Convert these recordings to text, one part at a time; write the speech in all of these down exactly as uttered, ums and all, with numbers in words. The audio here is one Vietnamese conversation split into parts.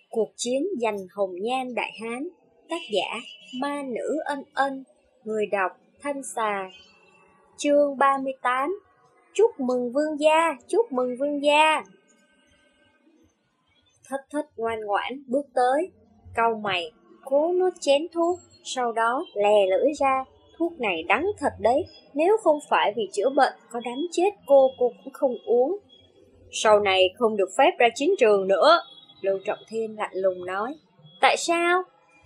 Cuộc chiến giành hồng nhan Đại Hán. Tác giả Ma Nữ Ân Ân. Người đọc Thanh Xà. Chương ba mươi tám. Chúc mừng vương gia, chúc mừng vương gia. Thất Thất ngoan ngoãn bước tới, cau mày, cố nuốt chén thuốc, sau đó lè lưỡi ra. Thuốc này đắng thật đấy, nếu không phải vì chữa bệnh, có đánh chết cô, cô cũng không uống. Sau này không được phép ra chiến trường nữa, Lưu Trọng Thiên lạnh lùng nói. Tại sao?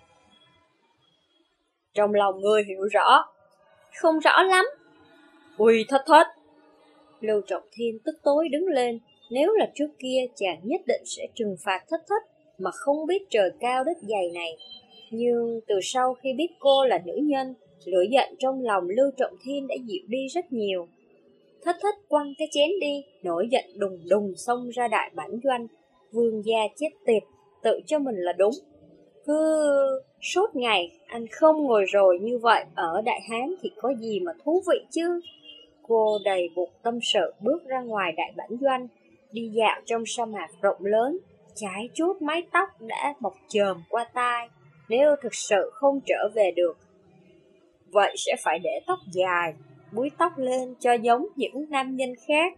Trong lòng ngươi hiểu rõ. Không rõ lắm. Ui Thất Thất. Lưu Trọng Thiên tức tối đứng lên. Nếu là trước kia chàng nhất định sẽ trừng phạt Thất Thất mà không biết trời cao đất dày này. Nhưng từ sau khi biết cô là nữ nhân, lửa giận trong lòng Lưu Trọng Thiên đã dịu đi rất nhiều. Thất Thất quăng cái chén đi, nổi giận đùng đùng xông ra đại bản doanh. Vương gia chết tiệt, tự cho mình là đúng. Cứ suốt ngày anh không ngồi rồi như vậy ở Đại Hán thì có gì mà thú vị chứ. Cô đầy bụng tâm sự bước ra ngoài đại bản doanh, đi dạo trong sa mạc rộng lớn. Trái chuốt mái tóc đã mọc chồm qua tai. Nếu thực sự không trở về được, vậy sẽ phải để tóc dài, búi tóc lên cho giống những nam nhân khác.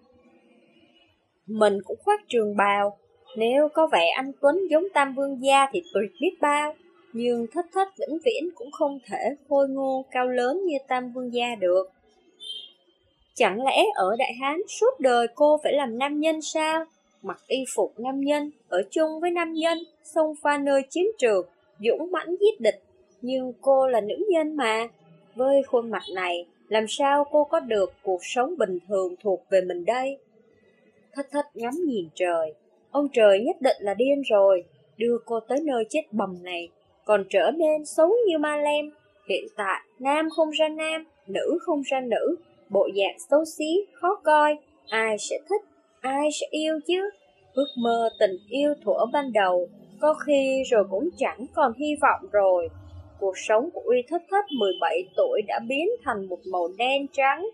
Mình cũng khoác trường bào, nếu có vẻ anh Tuấn giống Tam Vương gia thì tuyệt biết bao. Nhưng Thất Thất vĩnh viễn cũng không thể khôi ngô cao lớn như Tam Vương gia được. Chẳng lẽ ở Đại Hán suốt đời cô phải làm nam nhân sao? Mặc y phục nam nhân, ở chung với nam nhân, xông pha nơi chiến trường, dũng mãnh giết địch. Nhưng cô là nữ nhân mà. Với khuôn mặt này, làm sao cô có được cuộc sống bình thường thuộc về mình đây? Thất Thất ngắm nhìn trời. Ông trời nhất định là điên rồi, đưa cô tới nơi chết bầm này, còn trở nên xấu như ma lem. Hiện tại, nam không ra nam, nữ không ra nữ, bộ dạng xấu xí, khó coi. Ai sẽ thích, ai sẽ yêu chứ? Ước mơ tình yêu thuở ban đầu, có khi rồi cũng chẳng còn hy vọng rồi. Cuộc sống của Uy Thất Thất mười bảy tuổi đã biến thành một màu đen trắng.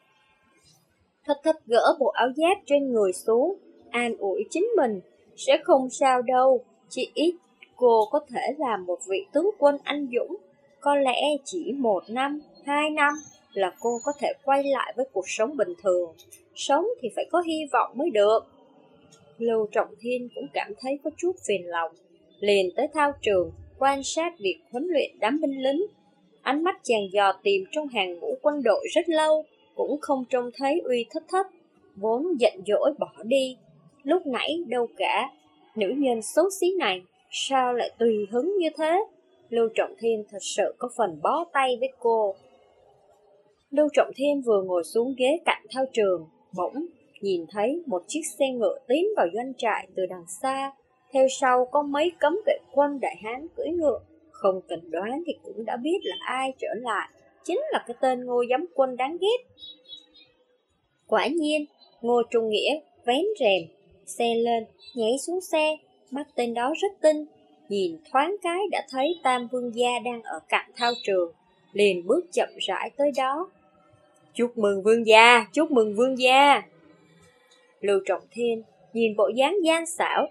Thất Thất gỡ bộ áo giáp trên người xuống, an ủi chính mình, sẽ không sao đâu, chỉ ít cô có thể làm một vị tướng quân anh dũng. Có lẽ chỉ một năm, hai năm là cô có thể quay lại với cuộc sống bình thường. Sống thì phải có hy vọng mới được. Lưu Trọng Thiên cũng cảm thấy có chút phiền lòng, liền tới thao trường quan sát việc huấn luyện đám binh lính. Ánh mắt chàng dò tìm trong hàng ngũ quân đội rất lâu, cũng không trông thấy Uy Thất Thất, vốn giận dỗi bỏ đi. Lúc nãy đâu cả, nữ nhân xấu xí này sao lại tùy hứng như thế? Lưu Trọng Thiên thật sự có phần bó tay với cô. Lưu Trọng Thiên vừa ngồi xuống ghế cạnh thao trường, bỗng nhìn thấy một chiếc xe ngựa tiến vào doanh trại từ đằng xa. Theo sau có mấy cấm vệ quân Đại Hán cưỡi ngựa, không cần đoán thì cũng đã biết là ai trở lại, chính là cái tên Ngô Giám Quân đáng ghét. Quả nhiên, Ngô Trung Nghĩa vén rèm xe lên, nhảy xuống xe, mắt tên đó rất tinh, nhìn thoáng cái đã thấy Tam Vương gia đang ở cạnh thao trường, liền bước chậm rãi tới đó. Chúc mừng vương gia, chúc mừng vương gia. Lưu Trọng Thiên nhìn bộ dáng gian xảo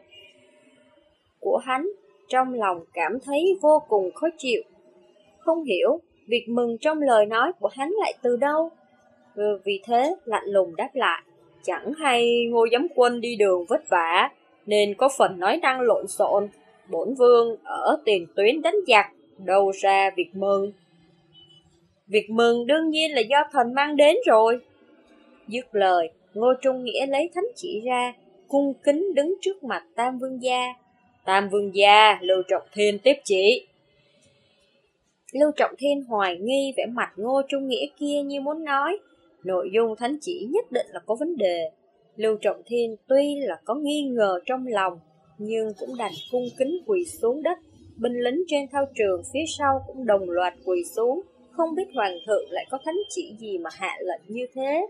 của hắn, trong lòng cảm thấy vô cùng khó chịu. Không hiểu việc mừng trong lời nói của hắn lại từ đâu. Ừ, vì thế lạnh lùng đáp lại. Chẳng hay Ngô Giám Quân đi đường vất vả, nên có phần nói năng lộn xộn. Bổn vương ở tiền tuyến đánh giặc, đâu ra việc mừng. Việc mừng đương nhiên là do thần mang đến rồi. Dứt lời, Ngô Trung Nghĩa lấy thánh chỉ ra, cung kính đứng trước mặt Tam Vương gia. Tam Vương gia, Lưu Trọng Thiên tiếp chỉ. Lưu Trọng Thiên hoài nghi vẻ mặt Ngô Trung Nghĩa kia như muốn nói, nội dung thánh chỉ nhất định là có vấn đề. Lưu Trọng Thiên tuy là có nghi ngờ trong lòng, nhưng cũng đành cung kính quỳ xuống đất. Binh lính trên thao trường phía sau cũng đồng loạt quỳ xuống, không biết hoàng thượng lại có thánh chỉ gì mà hạ lệnh như thế.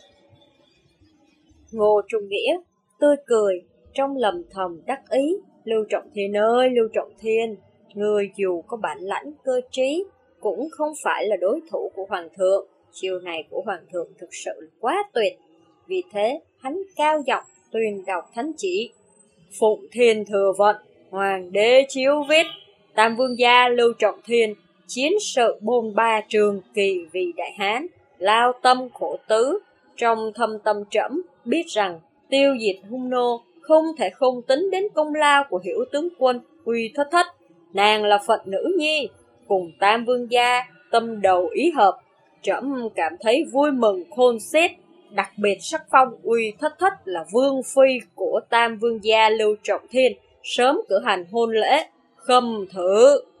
Ngô Trung Nghĩa tươi cười, trong lầm thầm đắc ý. Lưu Trọng Thiên ơi, Lưu Trọng Thiên, người dù có bản lãnh cơ trí, cũng không phải là đối thủ của hoàng thượng. Chiều này của hoàng thượng thực sự là quá tuyệt. Vì thế, hắn cao giọng tuyên đọc thánh chỉ. Phụng thiên thừa vận, Hoàng đế chiếu viết, Tam Vương gia Lưu Trọng Thiên chiến sự bôn ba trường kỳ vì Đại Hán, lao tâm khổ tứ. Trong thâm tâm trẫm biết rằng tiêu diệt hung nô không thể không tính đến công lao của Hiểu tướng quân Uy Thất Thất. Nàng là phận nữ nhi, cùng Tam Vương gia tâm đầu ý hợp, trẫm cảm thấy vui mừng khôn xiết. Đặc biệt sắc phong Uy Thất Thất là vương phi của Tam Vương gia Lưu Trọng Thiên, sớm cử hành hôn lễ. Khâm thử.